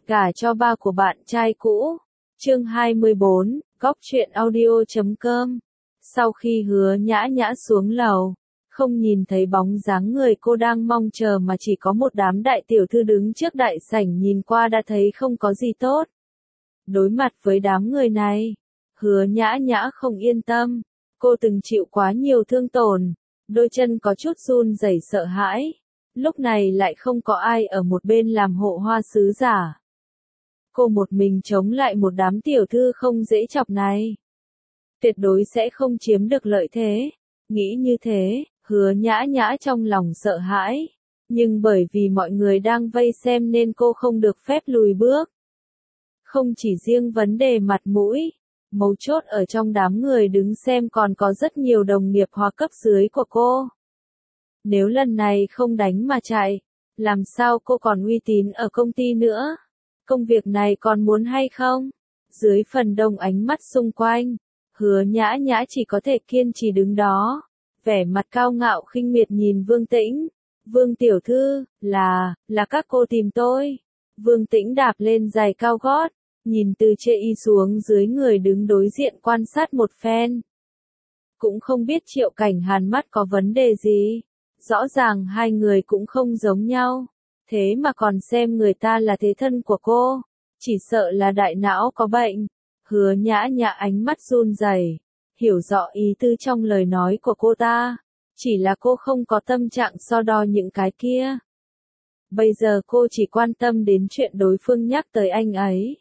Gả cho ba của bạn trai cũ. Chương 24, Góc truyện audio.com. Sau khi Hứa Nhã Nhã xuống lầu, không nhìn thấy bóng dáng người cô đang mong chờ mà chỉ có một đám đại tiểu thư đứng trước đại sảnh nhìn qua đã thấy không có gì tốt. Đối mặt với đám người này, Hứa Nhã Nhã không yên tâm, cô từng chịu quá nhiều thương tổn, đôi chân có chút run rẩy sợ hãi, lúc này lại không có ai ở một bên làm hộ hoa sứ giả. Cô một mình chống lại một đám tiểu thư không dễ chọc này. Tuyệt đối sẽ không chiếm được lợi thế. Nghĩ như thế, Hứa Nhã Nhã trong lòng sợ hãi. Nhưng bởi vì mọi người đang vây xem nên cô không được phép lùi bước. Không chỉ riêng vấn đề mặt mũi, mấu chốt ở trong đám người đứng xem còn có rất nhiều đồng nghiệp hoặc cấp dưới của cô. Nếu lần này không đánh mà chạy, làm sao cô còn uy tín ở công ty nữa? Công việc này còn muốn hay không? Dưới phần đông ánh mắt xung quanh, Hứa Nhã Nhã chỉ có thể kiên trì đứng đó, vẻ mặt cao ngạo khinh miệt nhìn Vương Tĩnh. Vương tiểu thư, là các cô tìm tôi. Vương Tĩnh đạp lên giày cao gót, nhìn từ trên y xuống dưới người đứng đối diện quan sát một phen. Cũng không biết Triệu Cảnh Hàn mắt có vấn đề gì. Rõ ràng hai người cũng không giống nhau. Thế mà còn xem người ta là thế thân của cô, chỉ sợ là đại não có bệnh. Hứa Nhã Nhã ánh mắt run rẩy, hiểu rõ ý tư trong lời nói của cô ta, chỉ là cô không có tâm trạng so đo những cái kia. Bây giờ cô chỉ quan tâm đến chuyện đối phương nhắc tới anh ấy.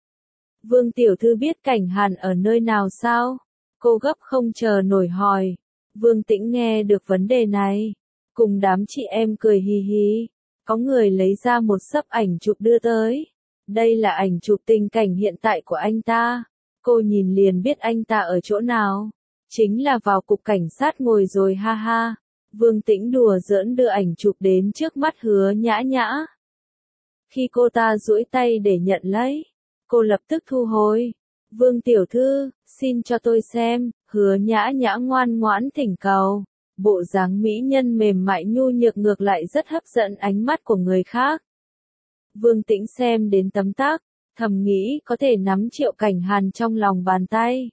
Vương tiểu thư biết Cảnh Hàn ở nơi nào sao? Cô gấp không chờ nổi hỏi. Vương Tĩnh nghe được vấn đề này, cùng đám chị em cười hì hì. Có người lấy ra một xấp ảnh chụp đưa tới. Đây là ảnh chụp tình cảnh hiện tại của anh ta. Cô nhìn liền biết anh ta ở chỗ nào. Chính là vào cục cảnh sát ngồi rồi ha ha. Vương Tĩnh đùa giỡn đưa ảnh chụp đến trước mắt Hứa Nhã Nhã. Khi cô ta duỗi tay để nhận lấy, cô lập tức thu hồi. Vương tiểu thư, xin cho tôi xem. Hứa Nhã Nhã ngoan ngoãn thỉnh cầu. Bộ dáng mỹ nhân mềm mại nhu nhược ngược lại rất hấp dẫn ánh mắt của người khác. Vương Tĩnh xem đến tấm tắc, thầm nghĩ có thể nắm Triệu Cảnh Hàn trong lòng bàn tay.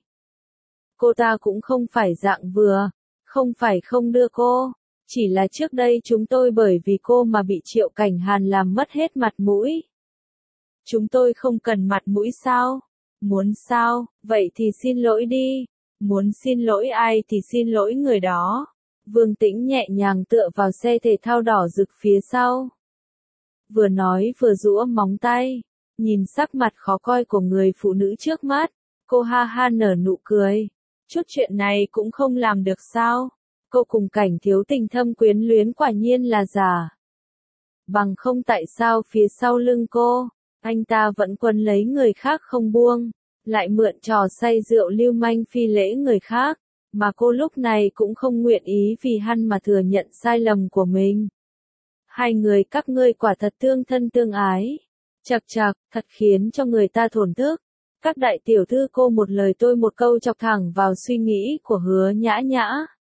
Cô ta cũng không phải dạng vừa, không phải không đưa cô, chỉ là trước đây chúng tôi bởi vì cô mà bị Triệu Cảnh Hàn làm mất hết mặt mũi. Chúng tôi không cần mặt mũi sao? Muốn sao, vậy thì xin lỗi đi. Muốn xin lỗi ai thì xin lỗi người đó. Vương Tĩnh nhẹ nhàng tựa vào xe thể thao đỏ rực phía sau. Vừa nói vừa giũa móng tay, nhìn sắc mặt khó coi của người phụ nữ trước mắt, cô ha ha nở nụ cười. Chút chuyện này cũng không làm được sao? Cô cùng Cảnh thiếu tình thâm quyến luyến quả nhiên là giả. Bằng không tại sao phía sau lưng cô, anh ta vẫn quấn lấy người khác không buông, lại mượn trò say rượu lưu manh phi lễ người khác. Mà cô lúc này cũng không nguyện ý vì hắn mà thừa nhận sai lầm của mình. Hai người các ngươi quả thật tương thân tương ái. Chật chật, thật khiến cho người ta thổn thức. Các đại tiểu thư cô một lời tôi một câu chọc thẳng vào suy nghĩ của Hứa Nhã Nhã.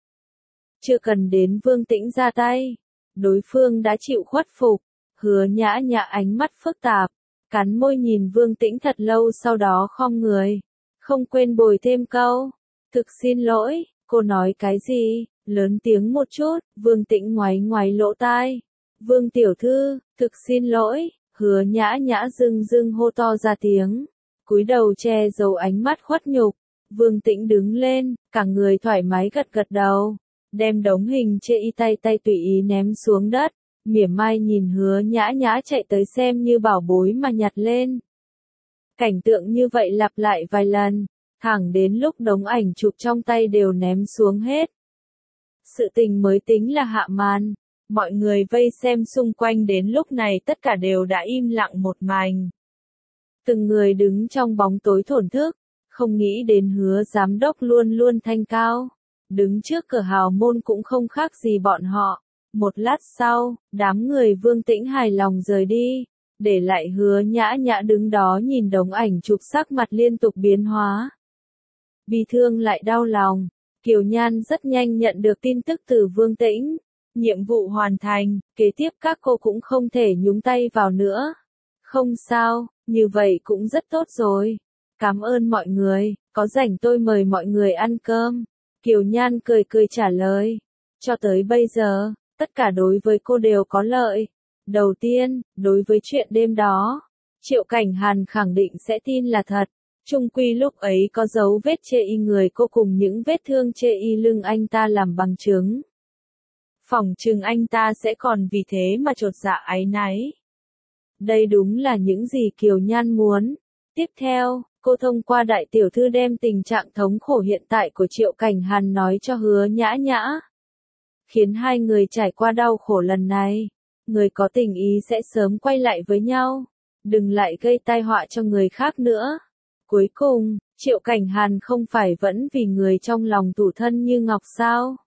Chưa cần đến Vương Tĩnh ra tay, đối phương đã chịu khuất phục. Hứa Nhã Nhã ánh mắt phức tạp, cắn môi nhìn Vương Tĩnh thật lâu sau đó khom người. Không quên bồi thêm câu. Thực xin lỗi, cô nói cái gì? Lớn tiếng một chút. Vương Tĩnh ngoáy ngoáy lỗ tai. Vương tiểu thư, thực xin lỗi. Hứa Nhã Nhã dưng dưng hô to ra tiếng, cúi đầu che giấu ánh mắt khuất nhục. Vương Tĩnh đứng lên, cả người thoải mái gật gật đầu, đem đống hình chê y tay tùy ý ném xuống đất, mỉa mai nhìn Hứa Nhã Nhã chạy tới xem như bảo bối mà nhặt lên. Cảnh tượng như vậy lặp lại vài lần, thẳng đến lúc đống ảnh chụp trong tay đều ném xuống hết. Sự tình mới tính là hạ màn, mọi người vây xem xung quanh đến lúc này tất cả đều đã im lặng một mảnh. Từng người đứng trong bóng tối thổn thức, không nghĩ đến Hứa giám đốc luôn luôn thanh cao. Đứng trước cửa hào môn cũng không khác gì bọn họ. Một lát sau, đám người Vương Tĩnh hài lòng rời đi, để lại Hứa Nhã Nhã đứng đó nhìn đống ảnh chụp sắc mặt liên tục biến hóa. Bi thương lại đau lòng, Kiều Nhan rất nhanh nhận được tin tức từ Vương Tĩnh. Nhiệm vụ hoàn thành, kế tiếp các cô cũng không thể nhúng tay vào nữa. Không sao, như vậy cũng rất tốt rồi. Cảm ơn mọi người, có rảnh tôi mời mọi người ăn cơm. Kiều Nhan cười cười trả lời. Cho tới bây giờ, tất cả đối với cô đều có lợi. Đầu tiên, đối với chuyện đêm đó, Triệu Cảnh Hàn khẳng định sẽ tin là thật. Chung quy lúc ấy có dấu vết chê y người cô cùng những vết thương chê y lưng anh ta làm bằng chứng. Phỏng chừng anh ta sẽ còn vì thế mà chột dạ áy náy. Đây đúng là những gì Kiều Nhan muốn. Tiếp theo, cô thông qua đại tiểu thư đem tình trạng thống khổ hiện tại của Triệu Cảnh Hàn nói cho Hứa Nhã Nhã. Khiến hai người trải qua đau khổ lần này, người có tình ý sẽ sớm quay lại với nhau. Đừng lại gây tai họa cho người khác nữa. Cuối cùng, Triệu Cảnh Hàn không phải vẫn vì người trong lòng tủ thân như ngọc sao?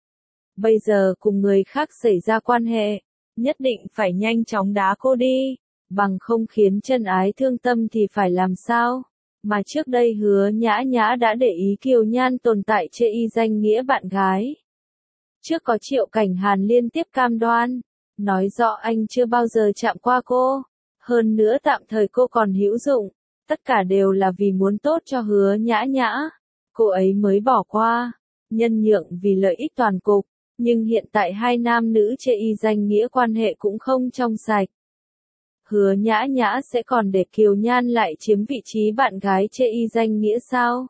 Bây giờ cùng người khác xảy ra quan hệ, nhất định phải nhanh chóng đá cô đi, bằng không khiến chân ái thương tâm thì phải làm sao? Mà trước đây Hứa Nhã Nhã đã để ý Kiều Nhan tồn tại chê y danh nghĩa bạn gái. Trước có Triệu Cảnh Hàn liên tiếp cam đoan, nói rõ anh chưa bao giờ chạm qua cô, hơn nữa tạm thời cô còn hữu dụng, tất cả đều là vì muốn tốt cho Hứa Nhã Nhã, cô ấy mới bỏ qua, nhân nhượng vì lợi ích toàn cục, nhưng hiện tại hai nam nữ chê y danh nghĩa quan hệ cũng không trong sạch. Hứa Nhã Nhã sẽ còn để Kiều Nhan lại chiếm vị trí bạn gái chê y danh nghĩa sao?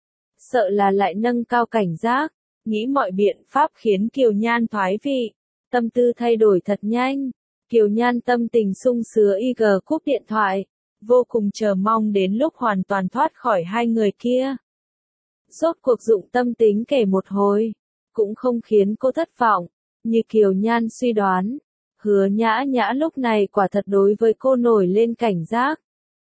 Sợ là lại nâng cao cảnh giác, nghĩ mọi biện pháp khiến Kiều Nhan thoái vị, tâm tư thay đổi thật nhanh. Kiều Nhan tâm tình sung sướng IG cúp điện thoại, vô cùng chờ mong đến lúc hoàn toàn thoát khỏi hai người kia. Rốt cuộc dụng tâm tính kể một hồi, cũng không khiến cô thất vọng, như Kiều Nhan suy đoán. Hứa Nhã Nhã lúc này quả thật đối với cô nổi lên cảnh giác.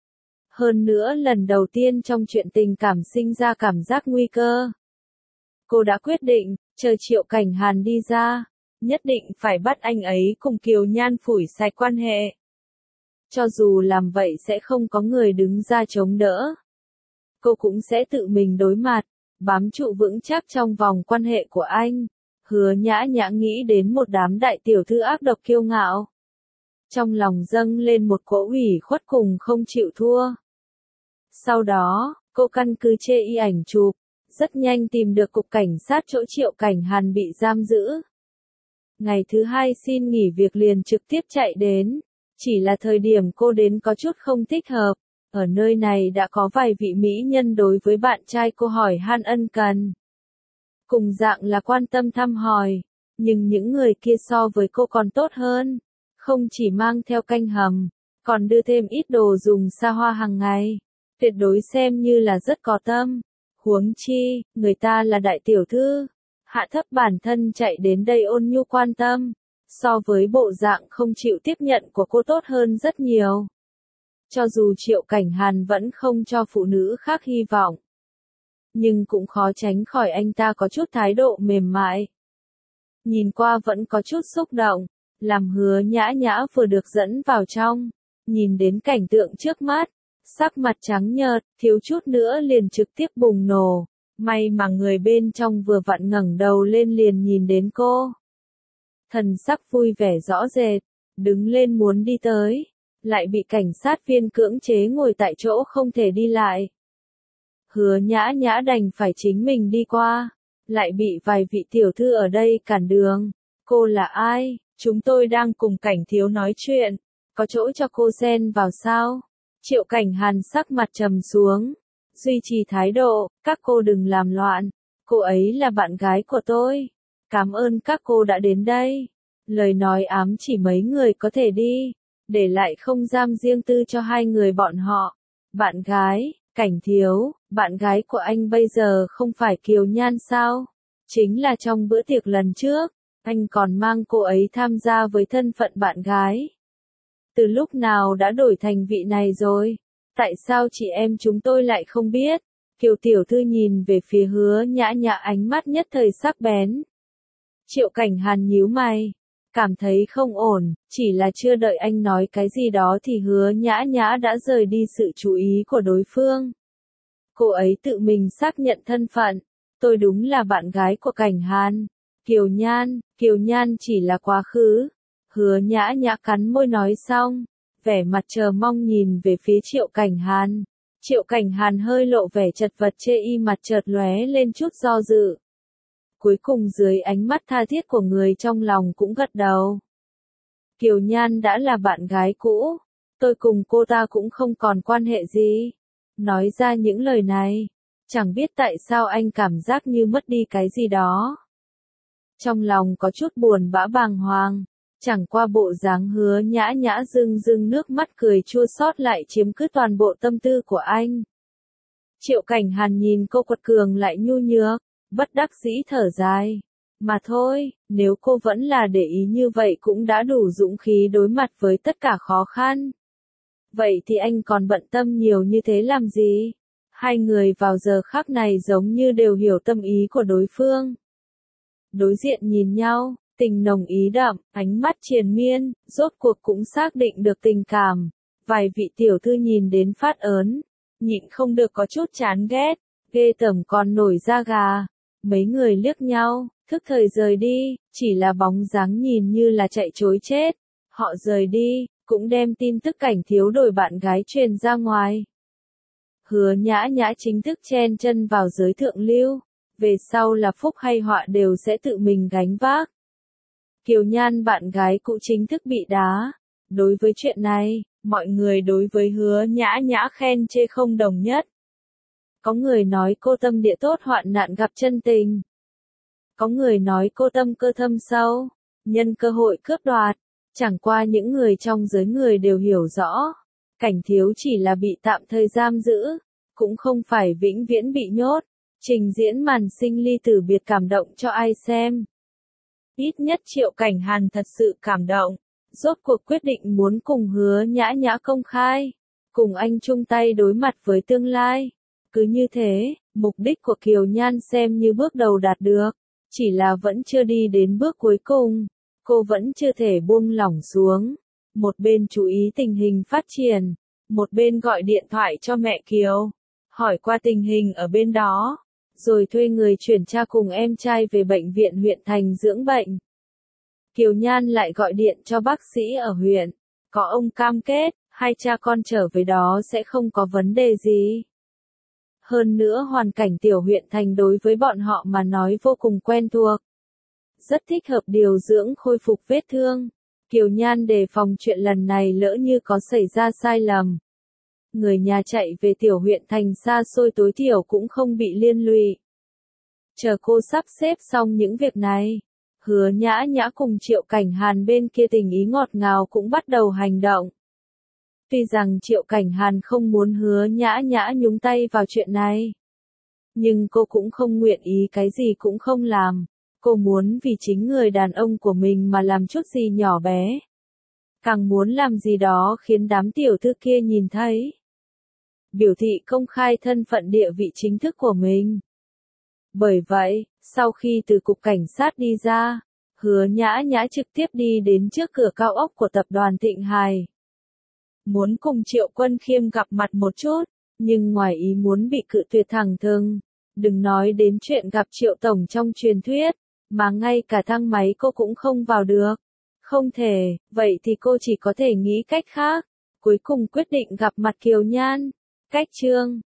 Hơn nữa lần đầu tiên trong chuyện tình cảm sinh ra cảm giác nguy cơ. Cô đã quyết định, chờ Triệu Cảnh Hàn đi ra, nhất định phải bắt anh ấy cùng Kiều Nhan phủi sạch quan hệ. Cho dù làm vậy sẽ không có người đứng ra chống đỡ. Cô cũng sẽ tự mình đối mặt, bám trụ vững chắc trong vòng quan hệ của anh. Hứa Nhã Nhã nghĩ đến một đám đại tiểu thư ác độc kiêu ngạo. Trong lòng dâng lên một cỗ ủy khuất cùng không chịu thua. Sau đó, cô căn cứ chê y ảnh chụp, rất nhanh tìm được cục cảnh sát chỗ Triệu Cảnh Hàn bị giam giữ. Ngày thứ hai xin nghỉ việc liền trực tiếp chạy đến, chỉ là thời điểm cô đến có chút không thích hợp, ở nơi này đã có vài vị mỹ nhân đối với bạn trai cô hỏi han ân cần. Cùng dạng là quan tâm thăm hỏi, nhưng những người kia so với cô còn tốt hơn, không chỉ mang theo canh hầm, còn đưa thêm ít đồ dùng xa hoa hàng ngày, tuyệt đối xem như là rất có tâm. Huống chi, người ta là đại tiểu thư, hạ thấp bản thân chạy đến đây ôn nhu quan tâm, so với bộ dạng không chịu tiếp nhận của cô tốt hơn rất nhiều. Cho dù Triệu Cảnh Hàn vẫn không cho phụ nữ khác hy vọng, nhưng cũng khó tránh khỏi anh ta có chút thái độ mềm mại. Nhìn qua vẫn có chút xúc động, làm Hứa Nhã Nhã vừa được dẫn vào trong, nhìn đến cảnh tượng trước mắt, sắc mặt trắng nhợt, thiếu chút nữa liền trực tiếp bùng nổ, may mà người bên trong vừa vặn ngẩng đầu lên liền nhìn đến cô. Thần sắc vui vẻ rõ rệt, đứng lên muốn đi tới, lại bị cảnh sát viên cưỡng chế ngồi tại chỗ không thể đi lại. Hứa Nhã Nhã đành phải chính mình đi qua, lại bị vài vị tiểu thư ở đây cản đường. Cô là ai? Chúng tôi đang cùng Cảnh thiếu nói chuyện, có chỗ cho cô xen vào sao? Triệu Cảnh Hàn sắc mặt trầm xuống, duy trì thái độ, các cô đừng làm loạn, cô ấy là bạn gái của tôi. Cảm ơn các cô đã đến đây. Lời nói ám chỉ mấy người có thể đi, để lại không gian riêng tư cho hai người bọn họ. Bạn gái, Cảnh thiếu, bạn gái của anh bây giờ không phải Kiều Nhan sao? Chính là trong bữa tiệc lần trước, anh còn mang cô ấy tham gia với thân phận bạn gái. Từ lúc nào đã đổi thành vị này rồi? Tại sao chị em chúng tôi lại không biết? Kiều tiểu thư nhìn về phía Hứa Nhã Nhã ánh mắt nhất thời sắc bén. Triệu Cảnh Hàn nhíu mày, cảm thấy không ổn, chỉ là chưa đợi anh nói cái gì đó thì Hứa Nhã Nhã đã rời đi sự chú ý của đối phương. Cô ấy tự mình xác nhận thân phận, tôi đúng là bạn gái của Cảnh Hàn. Kiều Nhan chỉ là quá khứ. Hứa Nhã Nhã cắn môi nói xong, vẻ mặt chờ mong nhìn về phía Triệu Cảnh Hàn. Triệu Cảnh Hàn hơi lộ vẻ chật vật chê y mặt chợt lóe lên chút do dự. Cuối cùng dưới ánh mắt tha thiết của người trong lòng cũng gật đầu. Kiều Nhan đã là bạn gái cũ, tôi cùng cô ta cũng không còn quan hệ gì. Nói ra những lời này, chẳng biết tại sao anh cảm giác như mất đi cái gì đó. Trong lòng có chút buồn bã bàng hoàng, chẳng qua bộ dáng Hứa Nhã Nhã rưng rưng nước mắt cười chua xót lại chiếm cứ toàn bộ tâm tư của anh. Triệu Cảnh Hàn nhìn cô quật cường lại nhu nhược, bất đắc dĩ thở dài. Mà thôi, nếu cô vẫn là để ý như vậy cũng đã đủ dũng khí đối mặt với tất cả khó khăn. Vậy thì anh còn bận tâm nhiều như thế làm gì? Hai người vào giờ khắc này giống như đều hiểu tâm ý của đối phương. Đối diện nhìn nhau, tình nồng ý đậm, ánh mắt triền miên, rốt cuộc cũng xác định được tình cảm. Vài vị tiểu thư nhìn đến phát ớn, nhịn không được có chút chán ghét, ghê tởm còn nổi da gà. Mấy người liếc nhau, thức thời rời đi, chỉ là bóng dáng nhìn như là chạy trối chết. Họ rời đi, cũng đem tin tức Cảnh thiếu đổi bạn gái truyền ra ngoài. Hứa Nhã Nhã chính thức chen chân vào giới thượng lưu, về sau là phúc hay họa đều sẽ tự mình gánh vác. Kiều Nhan bạn gái cũ chính thức bị đá. Đối với chuyện này, mọi người đối với Hứa Nhã Nhã khen chê không đồng nhất. Có người nói cô tâm địa tốt hoạn nạn gặp chân tình. Có người nói cô tâm cơ thâm sâu, nhân cơ hội cướp đoạt. Chẳng qua những người trong giới người đều hiểu rõ, Cảnh thiếu chỉ là bị tạm thời giam giữ, cũng không phải vĩnh viễn bị nhốt. Trình diễn màn sinh ly tử biệt cảm động cho ai xem. Ít nhất Triệu Cảnh Hàn thật sự cảm động, rốt cuộc quyết định muốn cùng Hứa Nhã Nhã công khai, cùng anh chung tay đối mặt với tương lai. Cứ như thế, mục đích của Kiều Nhan xem như bước đầu đạt được, chỉ là vẫn chưa đi đến bước cuối cùng, cô vẫn chưa thể buông lỏng xuống. Một bên chú ý tình hình phát triển, một bên gọi điện thoại cho mẹ Kiều, hỏi qua tình hình ở bên đó, rồi thuê người chuyển cha cùng em trai về bệnh viện huyện thành dưỡng bệnh. Kiều Nhan lại gọi điện cho bác sĩ ở huyện, có ông cam kết, hai cha con trở về đó sẽ không có vấn đề gì. Hơn nữa hoàn cảnh tiểu huyện thành đối với bọn họ mà nói vô cùng quen thuộc. Rất thích hợp điều dưỡng khôi phục vết thương. Kiều Nhan đề phòng chuyện lần này lỡ như có xảy ra sai lầm. Người nhà chạy về tiểu huyện thành xa xôi tối thiểu cũng không bị liên lụy. Chờ cô sắp xếp xong những việc này, Hứa Nhã Nhã cùng Triệu Cảnh Hàn bên kia tình ý ngọt ngào cũng bắt đầu hành động. Tuy rằng Triệu Cảnh Hàn không muốn Hứa Nhã Nhã nhúng tay vào chuyện này, nhưng cô cũng không nguyện ý cái gì cũng không làm. Cô muốn vì chính người đàn ông của mình mà làm chút gì nhỏ bé. Càng muốn làm gì đó khiến đám tiểu thư kia nhìn thấy. Biểu thị công khai thân phận địa vị chính thức của mình. Bởi vậy, sau khi từ cục cảnh sát đi ra, Hứa Nhã Nhã trực tiếp đi đến trước cửa cao ốc của tập đoàn Thịnh Hải. Muốn cùng Triệu Quân Khiêm gặp mặt một chút, nhưng ngoài ý muốn bị cự tuyệt thẳng thừng. Đừng nói đến chuyện gặp Triệu Tổng trong truyền thuyết, mà ngay cả thang máy cô cũng không vào được. Không thể, vậy thì cô chỉ có thể nghĩ cách khác. Cuối cùng quyết định gặp mặt Kiều Nhan. Cách chương